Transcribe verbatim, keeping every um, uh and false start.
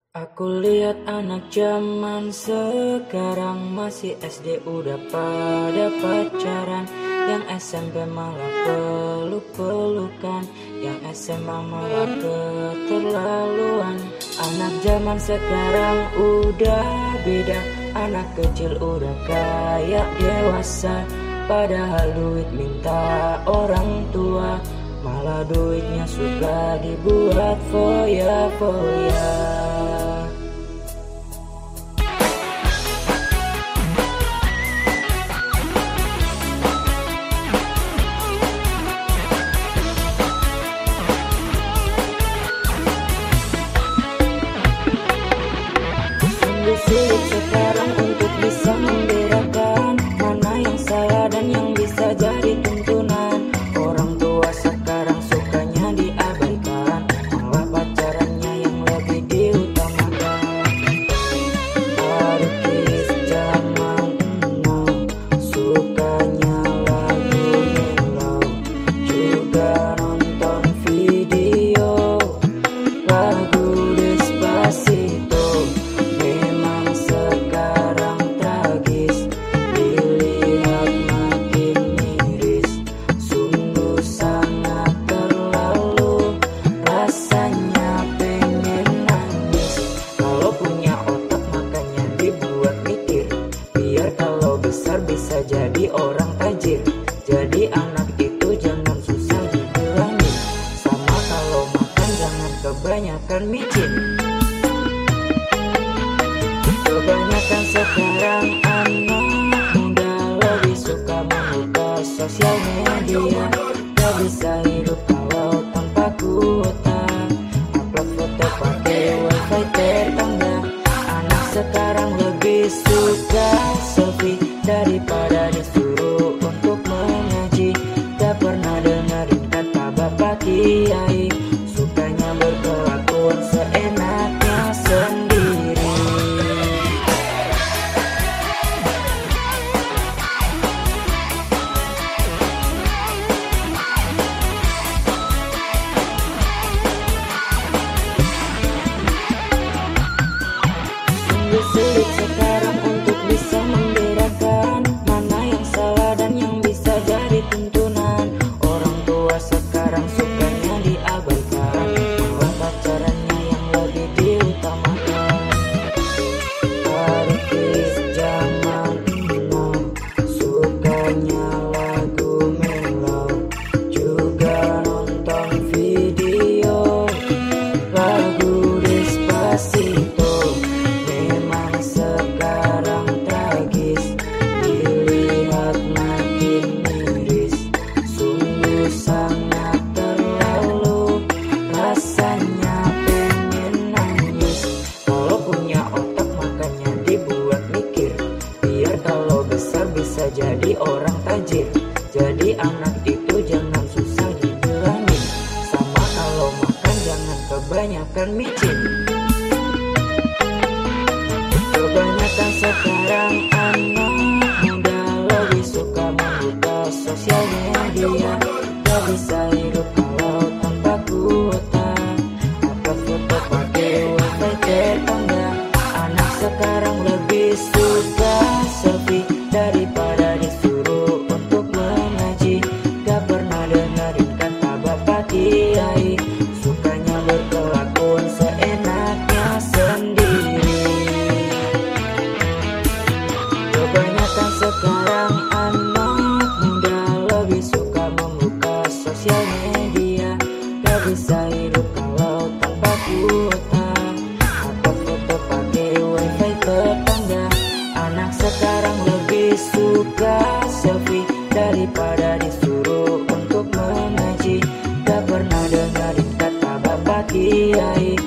Aku lihat anak zaman sekarang masih S D udah pada pacaran, yang S M P malah peluk-pelukan, yang S M A malah keterlaluan. Anak zaman sekarang udah beda, anak kecil udah kayak dewasa. Padahal duit minta orang tua, malah duitnya suka dibuat foya-foya. Sungguh sulit sekarang untuk bisa membedakan mana yang salah dan yang bisa jadi tuntunan. Orang tua sekarang sukanya diabaikan, malah pacarannya yang lebih diutamakan. Artis zaman now sukanya lagu melau, juga nonton video lagu Despacito. Memang sekarang tragis, dilihat makin miris. Sungguh sangat terlalu, rasanya pengen nangis. Kalau punya otak makanya dibuat mikir, biar kalau besar bisa jadi orang tajir. Jadi anak itu jangan susah dibilangin, sama kalau makan jangan kebanyakan micin. Kebanyakan sekarang anak muda lebih suka membuka sosial media. Gak bisa hidup kalau tanpa kuota, upload foto pakai wifi tetangga. Anak sekarang lebih suka selfie daripada disuruh untuk mengaji. Gak pernah dengerin kata bapak kiai, sukanya berkelakuan seenaknya sendiri. Sungguh sulit sekarang untuk bisa membedakan mana yang salah dan yang bisa jadi tuntunan. Orang tua sekarang sukanya diabaikan, malah pacarannya yang lebih diutamakan. Artis zaman now sukanya lagu melau, juga nonton video lagu Despacito. Memang sekarang tragis, dilihat makin miris. Sungguh sangat terlalu, rasanya pengen nangis. Kalau punya otak makanya dibuat mikir, biar kalau besar bisa jadi orang tajir. Jadi anak itu jangan susah dibilangin, sama kalau makan jangan kebanyakan micin. Kebanyakan sekarang anak muda lebih suka membuka sosial media. Gak bisa hidup kalau tanpa kuota, upload foto pakai wifi tetangga. Anak sekarang lebih suka selfie daripada disuruh untuk mengaji. Gak pernah dengerin kata bapak kiai, sukanya berkelakuan seenaknya sendiri. Kebanyakan sekarang anak muda lebih suka membuka sosial media. Gak bisa hidup kalau tanpa kuota, upload foto pakai wifi tetangga. Anak sekarang lebih suka selfie daripada disuruh untuk mengaji. Gak pernah dengerin kata bapak kiai,